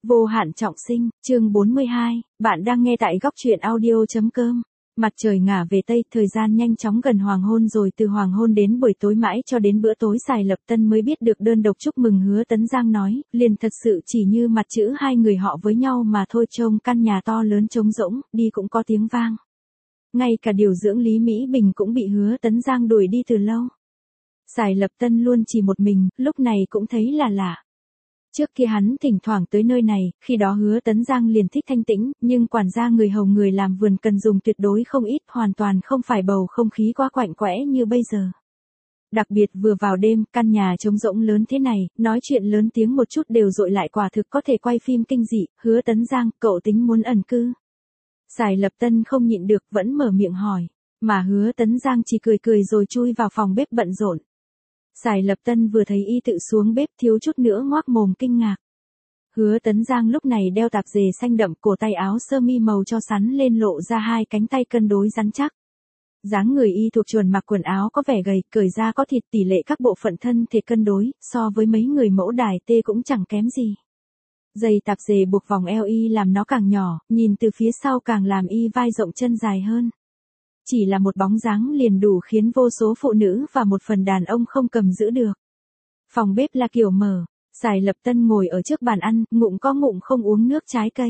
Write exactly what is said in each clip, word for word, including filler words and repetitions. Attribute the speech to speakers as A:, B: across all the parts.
A: Vô hạn trọng sinh, chương bốn mươi hai, bạn đang nghe tại góc truyện audio.com. Mặt trời ngả về Tây, thời gian nhanh chóng gần hoàng hôn rồi, từ hoàng hôn đến buổi tối mãi cho đến bữa tối Sài Lập Tân mới biết được đơn độc chúc mừng Hứa Tấn Giang nói, liền thật sự chỉ như mặt chữ hai người họ với nhau mà thôi. Trông căn nhà to lớn trống rỗng, đi cũng có tiếng vang. Ngay cả điều dưỡng Lý Mỹ Bình cũng bị Hứa Tấn Giang đuổi đi từ lâu. Sài Lập Tân luôn chỉ một mình, lúc này cũng thấy là lạ. Trước kia hắn thỉnh thoảng tới nơi này, khi đó Hứa Tấn Giang liền thích thanh tĩnh, nhưng quản gia người hầu người làm vườn cần dùng tuyệt đối không ít, hoàn toàn không phải bầu không khí quá quạnh quẽ như bây giờ. Đặc biệt vừa vào đêm, căn nhà trống rỗng lớn thế này, nói chuyện lớn tiếng một chút đều dội lại, quả thực có thể quay phim kinh dị. Hứa Tấn Giang, cậu tính muốn ẩn cư? Sài Lập Tân không nhịn được, vẫn mở miệng hỏi, mà Hứa Tấn Giang chỉ cười cười rồi chui vào phòng bếp bận rộn. Sài Lập Tân vừa thấy y tự xuống bếp thiếu chút nữa ngoác mồm kinh ngạc. Hứa Tấn Giang lúc này đeo tạp dề xanh đậm, cổ tay áo sơ mi màu cho sắn lên lộ ra hai cánh tay cân đối rắn chắc. Dáng người y thuộc chuẩn, mặc quần áo có vẻ gầy, cởi ra có thịt, tỷ lệ các bộ phận thân thể cân đối, so với mấy người mẫu đài tê cũng chẳng kém gì. Giày tạp dề buộc vòng eo y làm nó càng nhỏ, nhìn từ phía sau càng làm y vai rộng chân dài hơn. Chỉ là một bóng dáng liền đủ khiến vô số phụ nữ và một phần đàn ông không cầm giữ được. Phòng bếp là kiểu mở, Sài Lập Tân ngồi ở trước bàn ăn, ngụm có ngụm không uống nước trái cây.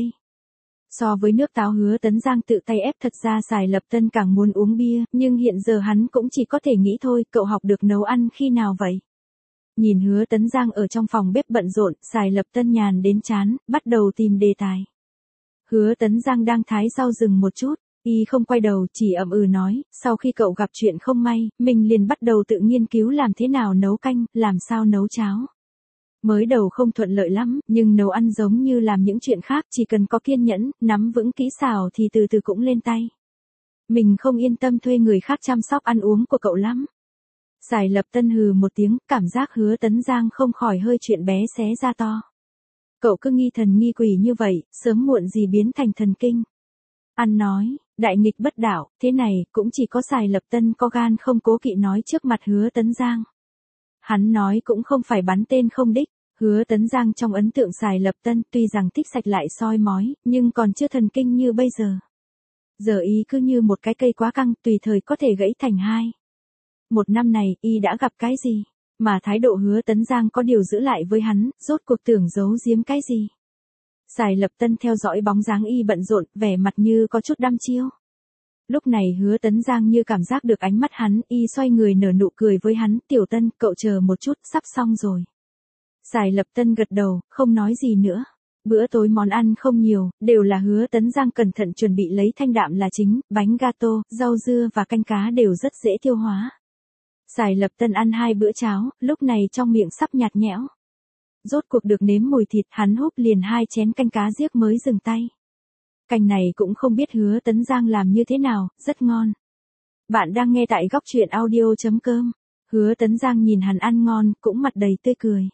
A: So với nước táo Hứa Tấn Giang tự tay ép, thật ra Sài Lập Tân càng muốn uống bia, nhưng hiện giờ hắn cũng chỉ có thể nghĩ thôi, cậu học được nấu ăn khi nào vậy? Nhìn Hứa Tấn Giang ở trong phòng bếp bận rộn, Sài Lập Tân nhàn đến chán, bắt đầu tìm đề tài. Hứa Tấn Giang đang thái rau dừng một chút. Y không quay đầu, chỉ ậm ừ nói, sau khi cậu gặp chuyện không may, mình liền bắt đầu tự nghiên cứu làm thế nào nấu canh, làm sao nấu cháo. Mới đầu không thuận lợi lắm, nhưng nấu ăn giống như làm những chuyện khác, chỉ cần có kiên nhẫn, nắm vững kỹ xảo thì từ từ cũng lên tay. Mình không yên tâm thuê người khác chăm sóc ăn uống của cậu lắm. Sài Lập Tân hừ một tiếng, cảm giác Hứa Tấn Giang không khỏi hơi chuyện bé xé ra to. Cậu cứ nghi thần nghi quỷ như vậy, sớm muộn gì biến thành thần kinh. Ăn nói, đại nghịch bất đạo, thế này cũng chỉ có Sài Lập Tân có gan không cố kỵ nói trước mặt Hứa Tấn Giang. Hắn nói cũng không phải bắn tên không đích. Hứa Tấn Giang trong ấn tượng Sài Lập Tân tuy rằng thích sạch lại soi mói, nhưng còn chưa thần kinh như bây giờ. Giờ y cứ như một cái cây quá căng, tùy thời có thể gãy thành hai. Một năm này, y đã gặp cái gì? Mà thái độ Hứa Tấn Giang có điều giữ lại với hắn, rốt cuộc tưởng giấu giếm cái gì? Sài Lập Tân theo dõi bóng dáng y bận rộn, vẻ mặt như có chút đăm chiêu. Lúc này Hứa Tấn Giang như cảm giác được ánh mắt hắn, y xoay người nở nụ cười với hắn, Tiểu Tân, cậu chờ một chút, sắp xong rồi. Sài Lập Tân gật đầu, không nói gì nữa. Bữa tối món ăn không nhiều, đều là Hứa Tấn Giang cẩn thận chuẩn bị lấy thanh đạm là chính, bánh gato, rau dưa và canh cá đều rất dễ tiêu hóa. Sài Lập Tân ăn hai bữa cháo, lúc này trong miệng sắp nhạt nhẽo. Rốt cuộc được nếm mùi thịt, hắn húp liền hai chén canh cá giếc mới dừng tay. Canh này cũng không biết Hứa Tấn Giang làm như thế nào, rất ngon. Bạn đang nghe tại góc truyện audio.com. Hứa Tấn Giang nhìn hắn ăn ngon, cũng mặt đầy tươi cười.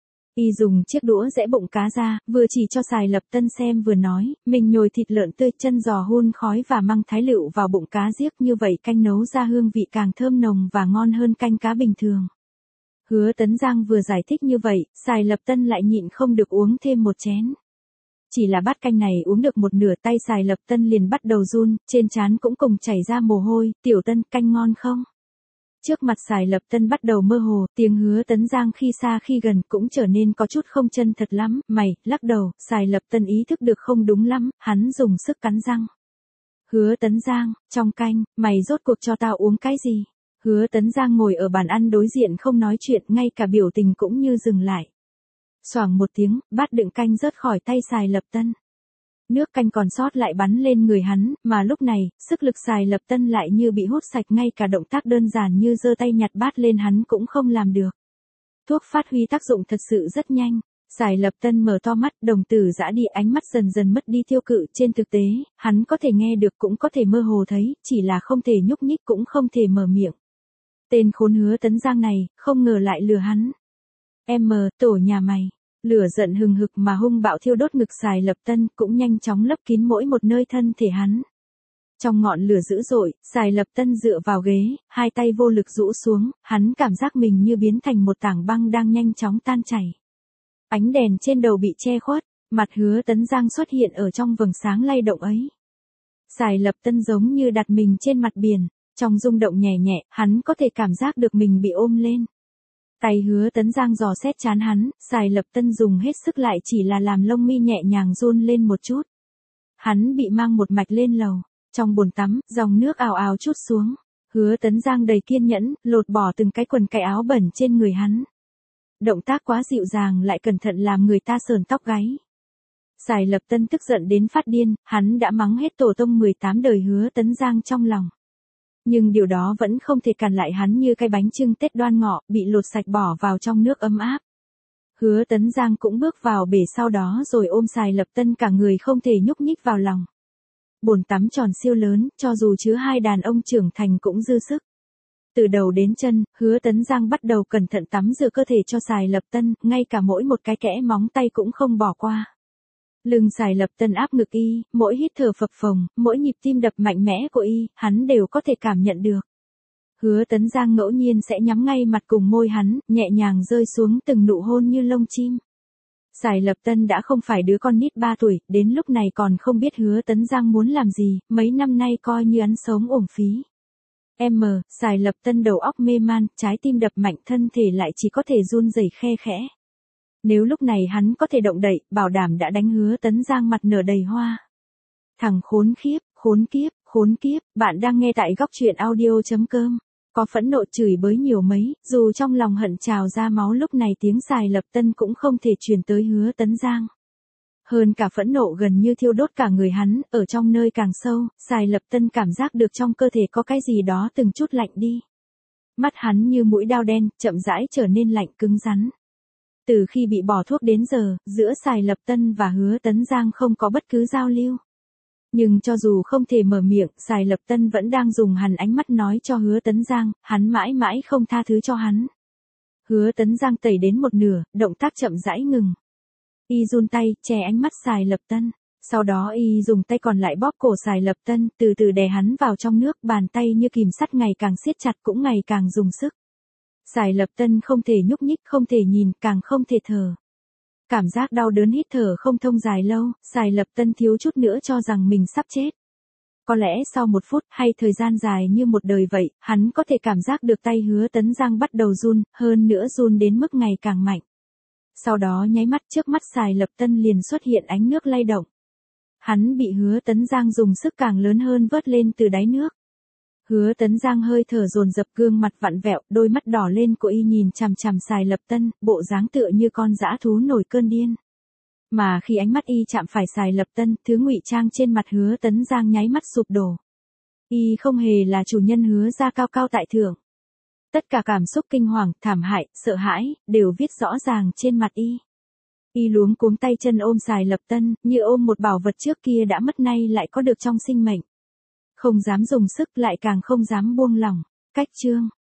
A: Y dùng chiếc đũa giã bụng cá ra, vừa chỉ cho Sài Lập Tân xem vừa nói, mình nhồi thịt lợn tươi, chân giò hun khói và măng thái lựu vào bụng cá giếc, như vậy canh nấu ra hương vị càng thơm nồng và ngon hơn canh cá bình thường. Hứa Tấn Giang vừa giải thích như vậy, Sài Lập Tân lại nhịn không được uống thêm một chén. Chỉ là bát canh này uống được một nửa, tay Sài Lập Tân liền bắt đầu run, trên trán cũng cùng chảy ra mồ hôi. Tiểu Tân, canh ngon không? Trước mặt Sài Lập Tân bắt đầu mơ hồ, tiếng Hứa Tấn Giang khi xa khi gần cũng trở nên có chút không chân thật lắm. Mày, lắc đầu, Sài Lập Tân ý thức được không đúng lắm, hắn dùng sức cắn răng. Hứa Tấn Giang, trong canh, mày rốt cuộc cho tao uống cái gì? Hứa Tấn Giang ngồi ở bàn ăn đối diện không nói chuyện, ngay cả biểu tình cũng như dừng lại. Xoảng một tiếng, bát đựng canh rớt khỏi tay Sài Lập Tân. Nước canh còn sót lại bắn lên người hắn, mà lúc này, sức lực Sài Lập Tân lại như bị hút sạch, ngay cả động tác đơn giản như giơ tay nhặt bát lên hắn cũng không làm được. Thuốc phát huy tác dụng thật sự rất nhanh. Sài Lập Tân mở to mắt, đồng tử dã đi, ánh mắt dần dần mất đi tiêu cự. Trên thực tế, hắn có thể nghe được cũng có thể mơ hồ thấy, chỉ là không thể nhúc nhích cũng không thể mở miệng. Tên khốn Hứa Tấn Giang này, không ngờ lại lừa hắn. Em mờ, tổ nhà mày. Lửa giận hừng hực mà hung bạo thiêu đốt ngực Sài Lập Tân, cũng nhanh chóng lấp kín mỗi một nơi thân thể hắn. Trong ngọn lửa dữ dội, Sài Lập Tân dựa vào ghế, hai tay vô lực rũ xuống, hắn cảm giác mình như biến thành một tảng băng đang nhanh chóng tan chảy. Ánh đèn trên đầu bị che khuất, Mặt Hứa Tấn Giang xuất hiện ở trong vầng sáng lay động ấy. Sài Lập Tân giống như đặt mình trên mặt biển, trong rung động nhẹ nhẹ, hắn có thể cảm giác được mình bị ôm lên. Tay Hứa Tấn Giang dò xét trán hắn, Sài Lập Tân dùng hết sức lại chỉ là làm lông mi nhẹ nhàng run lên một chút. Hắn bị mang một mạch lên lầu, trong bồn tắm, dòng nước ào ào trút xuống. Hứa Tấn Giang đầy kiên nhẫn, lột bỏ từng cái quần cái áo bẩn trên người hắn. Động tác quá dịu dàng lại cẩn thận làm người ta sờn tóc gáy. Sài Lập Tân tức giận đến phát điên, hắn đã mắng hết tổ tông mười tám đời Hứa Tấn Giang trong lòng. Nhưng điều đó vẫn không thể cản lại hắn như cái bánh chưng Tết Đoan Ngọ, bị lột sạch bỏ vào trong nước ấm áp. Hứa Tấn Giang cũng bước vào bể sau đó rồi ôm Sài Lập Tân cả người không thể nhúc nhích vào lòng. Bồn tắm tròn siêu lớn, cho dù chứa hai đàn ông trưởng thành cũng dư sức. Từ đầu đến chân, Hứa Tấn Giang bắt đầu cẩn thận tắm rửa cơ thể cho Sài Lập Tân, ngay cả mỗi một cái kẽ móng tay cũng không bỏ qua. Lưng Sài Lập Tân áp ngực y, mỗi hít thở phập phồng, mỗi nhịp tim đập mạnh mẽ của y, hắn đều có thể cảm nhận được. Hứa Tấn Giang ngẫu nhiên sẽ nhắm ngay mặt cùng môi hắn, nhẹ nhàng rơi xuống từng nụ hôn như lông chim. Sài Lập Tân đã không phải đứa con nít ba tuổi, đến lúc này còn không biết Hứa Tấn Giang muốn làm gì, mấy năm nay coi như ăn sống uổng phí. Em mờ, Sài Lập Tân đầu óc mê man, trái tim đập mạnh, thân thể lại chỉ có thể run rẩy khe khẽ. Nếu lúc này hắn có thể động đậy, bảo đảm đã đánh Hứa Tấn Giang mặt nở đầy hoa. Thằng khốn khiếp, khốn kiếp, khốn kiếp, bạn đang nghe tại góc truyện audio chấm com. Có phẫn nộ chửi bới nhiều mấy, dù trong lòng hận trào ra máu lúc này tiếng Sài Lập Tân cũng không thể truyền tới Hứa Tấn Giang. Hơn cả phẫn nộ gần như thiêu đốt cả người hắn, ở trong nơi càng sâu, Sài Lập Tân cảm giác được trong cơ thể có cái gì đó từng chút lạnh đi. Mắt hắn như mũi dao đen, chậm rãi trở nên lạnh cứng rắn. Từ khi bị bỏ thuốc đến giờ, giữa Sài Lập Tân và Hứa Tấn Giang không có bất cứ giao lưu. Nhưng cho dù không thể mở miệng, Sài Lập Tân vẫn đang dùng hằn ánh mắt nói cho Hứa Tấn Giang, hắn mãi mãi không tha thứ cho hắn. Hứa Tấn Giang tẩy đến một nửa, động tác chậm rãi ngừng. Y run tay, che ánh mắt Sài Lập Tân. Sau đó y dùng tay còn lại bóp cổ Sài Lập Tân, từ từ đè hắn vào trong nước, bàn tay như kìm sắt ngày càng siết chặt cũng ngày càng dùng sức. Sài Lập Tân không thể nhúc nhích, không thể nhìn, càng không thể thở. Cảm giác đau đớn hít thở không thông dài lâu, Sài Lập Tân thiếu chút nữa cho rằng mình sắp chết. Có lẽ sau một phút hay thời gian dài như một đời vậy, hắn có thể cảm giác được tay Hứa Tấn Giang bắt đầu run, hơn nữa run đến mức ngày càng mạnh. Sau đó nháy mắt trước mắt Sài Lập Tân liền xuất hiện ánh nước lay động. Hắn bị Hứa Tấn Giang dùng sức càng lớn hơn vớt lên từ đáy nước. Hứa Tấn Giang hơi thở dồn dập, gương mặt vặn vẹo, đôi mắt đỏ lên của y nhìn chằm chằm Sài Lập Tân, bộ dáng tựa như con dã thú nổi cơn điên. Mà khi ánh mắt y chạm phải Sài Lập Tân, thứ ngụy trang trên mặt Hứa Tấn Giang nháy mắt sụp đổ. Y không hề là chủ nhân Hứa gia cao cao tại thượng. Tất cả cảm xúc kinh hoàng, thảm hại, sợ hãi, đều viết rõ ràng trên mặt y. Y luống cuống tay chân ôm Sài Lập Tân, như ôm một bảo vật trước kia đã mất nay lại có được trong sinh mệnh. Không dám dùng sức lại càng không dám buông lỏng. Cách chương